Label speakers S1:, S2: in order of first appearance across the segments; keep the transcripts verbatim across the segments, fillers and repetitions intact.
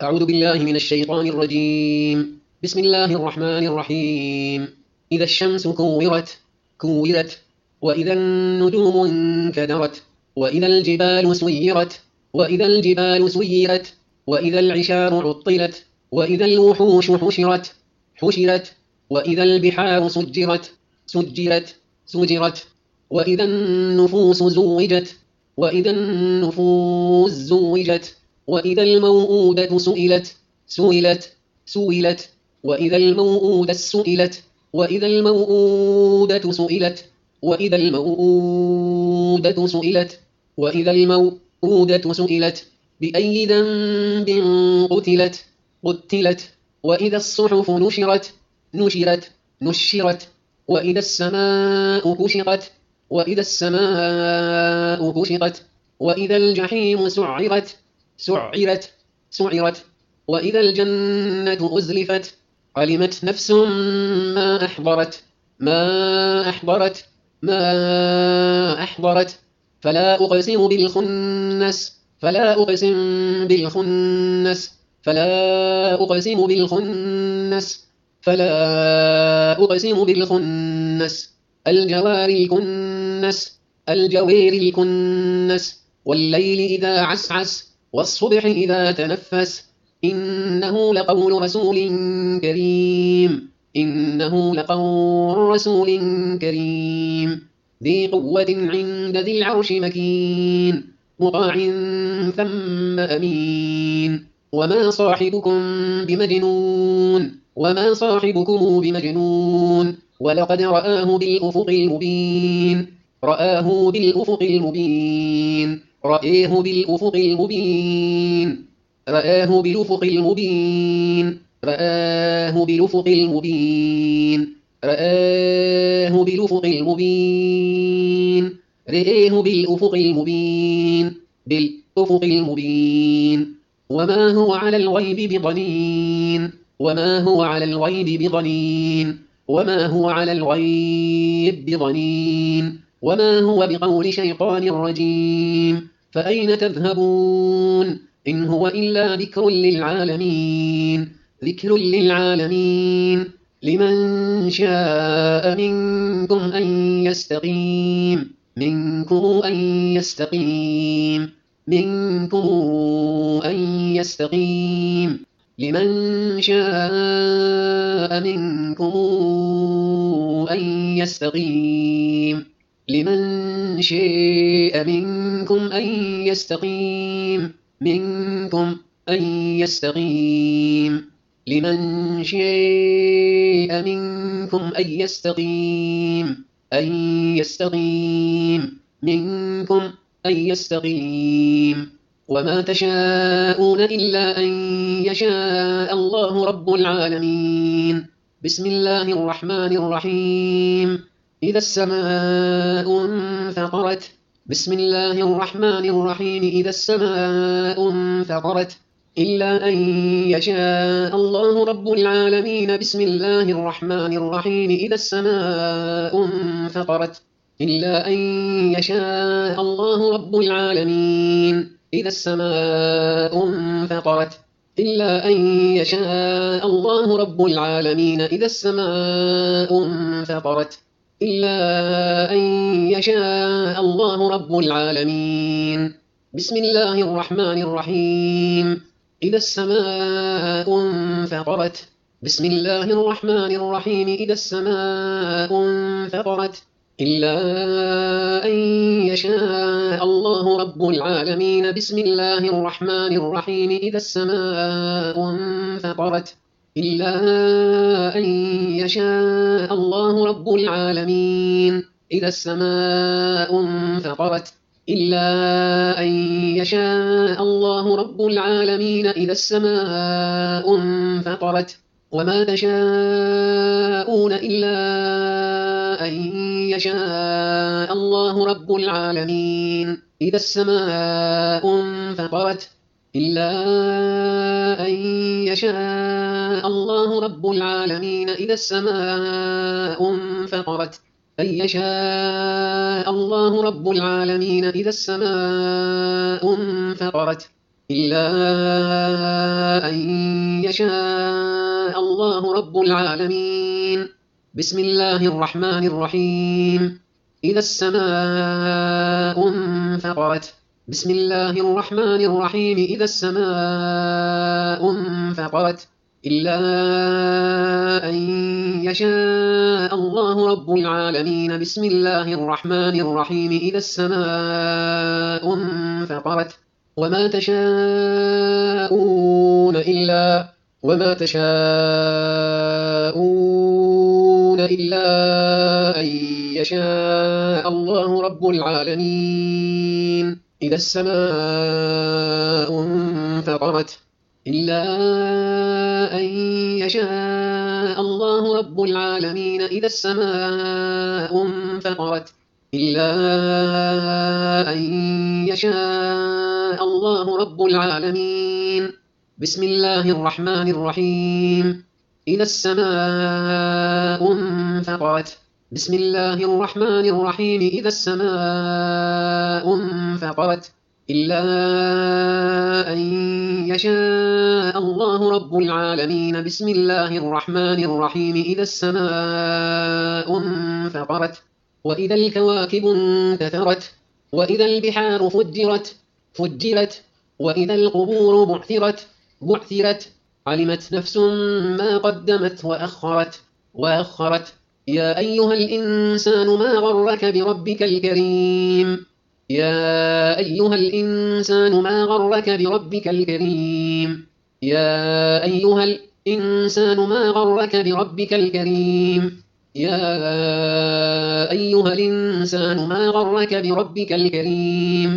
S1: أعوذ بالله من الشيطان الرجيم. بسم الله الرحمن الرحيم. إذا الشمس كورت كورت وإذا النجوم انكدرت وإذا الجبال سيرت وإذا الجبال سيرت وإذا العشار عطلت وإذا الوحوش حشرت حشرت وإذا البحار سجرت سجرت سجرت وإذا النفوس زوجت وإذا النفوس زوجت وإذا الموءودة سئلت سئلت سئلت وإذا الموءودة سئلت وإذا الموءودة سئلت وإذا الموءودة سئلت وإذا الموءودة سئلت بأي ذنب قتلت قتلت وإذا الصحف نشرت نشرت نشرت وإذا السماء كشطت وإذا السماء كشطت وإذا الجحيم سعرت سعرت سعرت وإذا الجنة أزلفت علمت نفس ما أحضرت ما أحضرت ما أحضرت فلا أقسم بالخنس فلا أقسم بالخنس فلا أقسم بالخنس فلا أقسم بالخنس الجوار الكنس الجوار الكنس والليل إذا عسعس والصبح إذا تنفس إنه لقول رسول كريم إنه لقول رسول كريم ذي قوة عند ذي العرش مكين مطاع ثم أمين وما صاحبكم بمجنون وما صاحبكم بمجنون ولقد رآه بالأفق المبين رآه بالأفق المبين رآه بالأفق المبين رآه بالأفق المبين رآه بالأفق المبين رآه بالأفق المبين رآه بالأفق المبين بالأفق المبين وما هو على الغيب بضنين وما هو على الغيب بضنين وما هو على الغيب بضنين وما هو بقول شيطان رجيم فأين تذهبون إن هو إلا ذكر للعالمين ذكر للعالمين لمن شاء منكم أن يستقيم منكم أن يستقيم منكم أن يستقيم لمن شاء منكم أن يستقيم لمن شاء منكم أن يستقيم منكم أن يستقيم لمن شاء منكم أن يستقيم أن يستقيم منكم أن يستقيم وما تشاءون إلا أن يشاء الله رب العالمين بسم الله الرحمن الرحيم إذا السماء انفطرت بسم الله الرحمن الرحيم إذا السماء انفطرت إلا أن يشاء الله رب العالمين بسم الله الرحمن الرحيم إذا السماء انفطرت إلا أن يشاء الله رب العالمين إذا السماء انفطرت إلا أن يشاء الله رب العالمين إذا السماء انفطرت إلا أن يشاء الله رب العالمين بسم الله الرحمن الرحيم إذا السماء انفطرت بسم الله الرحمن الرحيم إذا السماء انفطرت إلا أن يشاء الله رب العالمين بسم الله الرحمن الرحيم إذا السماء انفطرت إلا أن يشاء الله رب العالمين إذا السماء انفطرت إلا أن يشاء الله رب العالمين إذا السماء انفطرت وما تشاءون إلا أن يشاء الله رب العالمين إذا السماء انفطرت إلا أن يشاء الله رب العالمين إذا السماء انفطرت أن يشاء الله رب العالمين إذا السماء انفطرت إلا أن يشاء الله رب العالمين. بسم الله الرحمن الرحيم. إذا السماء انفطرت. بسم الله الرحمن الرحيم. إذا السماء انفطرت. إلا أن يشاء الله رب العالمين. بسم الله الرحمن الرحيم. إذا السماء انفطرت. وما تشاءون إلا وما تشاءون إلا أن يشاء الله رب العالمين. إذا السماء انفطرت. إلا أن يشاء الله رب العالمين. إذا السماء انفطرت. إلا أن يشاء الله رب العالمين. بسم الله الرحمن الرحيم. إذا السماء انفطرت. بسم الله الرحمن الرحيم. إذا السماء انفطرت. إلا أن يشاء الله رب العالمين. بسم الله الرحمن الرحيم. إذا السماء انفطرت. وإذا الكواكب انتثرت. وإذا البحار فجرت فجرت. وإذا القبور بعثرت بعثرت. علمت نفس ما قدمت وأخرت وأخرت. يا أيها الإنسان ما غرك بربك الكريم. يا أيها الإنسان ما غرك بربك الكريم. يا أيها الإنسان ما غرك بربك الكريم. يا أيها الإنسان ما غرك بربك الكريم.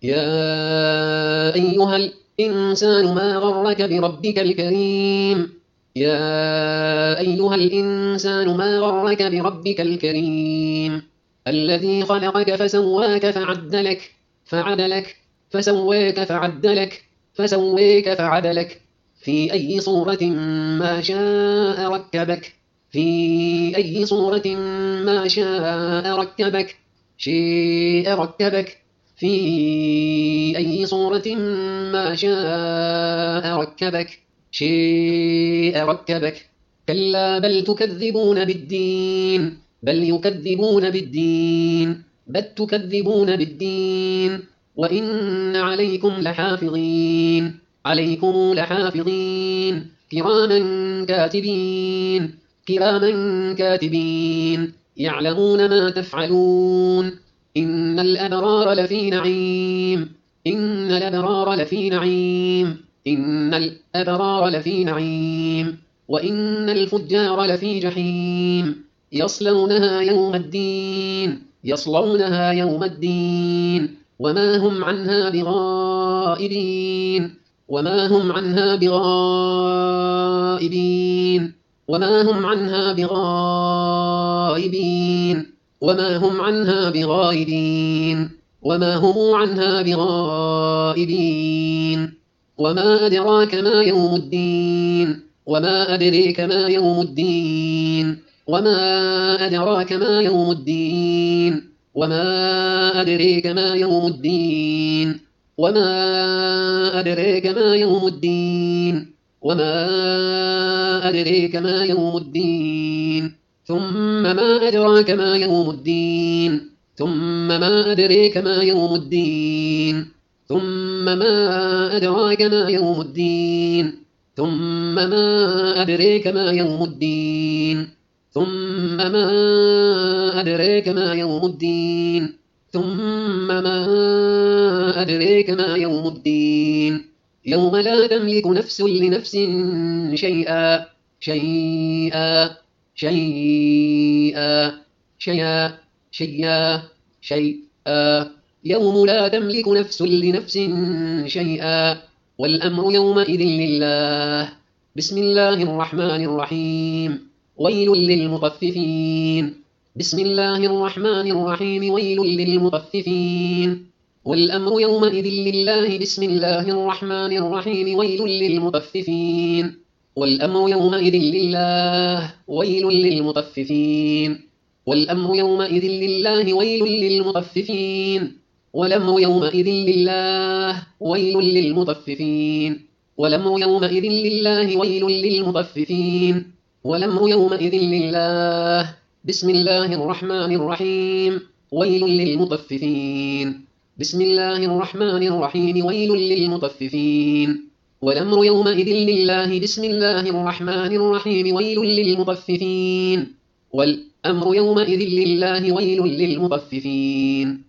S1: يا أيها الإنسان ما غرك بربك الكريم. يا أيها الإنسان ما غرك بربك الكريم. الذي خلقك فسواك فعدلك فعدلك فسواك فعدلك فسويك فعدلك. في أي صورة ما شاء ركبك. في أي صورة ما شاء ركبك. شيء ركبك. في أي صورة ما شاء ركبك. شيء ركبك. كلا بل تكذبون بالدين. بل يكذبون بالدين. بل تكذبون بالدين. وإن عليكم لحافظين. عليكم لحافظين. كراما كاتبين. كراما كاتبين. يعلمون ما تفعلون. إن الأبرار لفي نعيم. إن الأبرار لفي نعيم. إن الأبرار لفي نعيم. وإن الفجار لفي جحيم. يصلونها يوم الدين. يصلونها يوم الدين. وما هم عنها بغائبين. وما هم عنها بغائبين. وما هم عنها بغائبين. وما هم عنها بغائبين. وما هم عنها بغائبين. وما أدراك ما يوم الدين. وما أدريك ما يوم الدين. وما أدراك ما يوم الدين. وما أدريك ما يوم الدين. وما أدريك ما يوم الدين. وما أدريك ما يوم الدين. ثم ما أدراك ما يوم الدين. ثم ما أدريك ما يوم الدين. ثم ما أدراك ما يوم الدين. ثم ما أدريك ما يوم الدين. ثم ما أدريك ما يوم الدين. ثم ما أدريك ما يوم الدين. يوم لا تملك نفس لنفس شيئا شيئا شيئا شيئا شيئا شيئا. يوم لا تملك نفس لنفس شيئا. والأمر يومئذ لله. بسم الله الرحمن الرحيم. ويل للمطففين. بسم الله الرحمن الرحيم. ويل للمطففين. والأمر يومئذ لله. بسم الله الرحمن الرحيم. ويل للمطففين. والأمر يومئذ لله. ويل للمطففين. والأمر يومئذ لله. ويل للمطففين. والأمر يومئذ لله ويل للمطففين والأمر يومئذ لله ويل للمطففين والأمر يومئذ لله بسم الله الرحمن الرحيم ويل للمطففين بسم الله الرحمن الرحيم ويل للمطففين والأمر يومئذ لله بسم الله الرحمن الرحيم ويل للمطففين والأمر يومئذ لله ويل للمطففين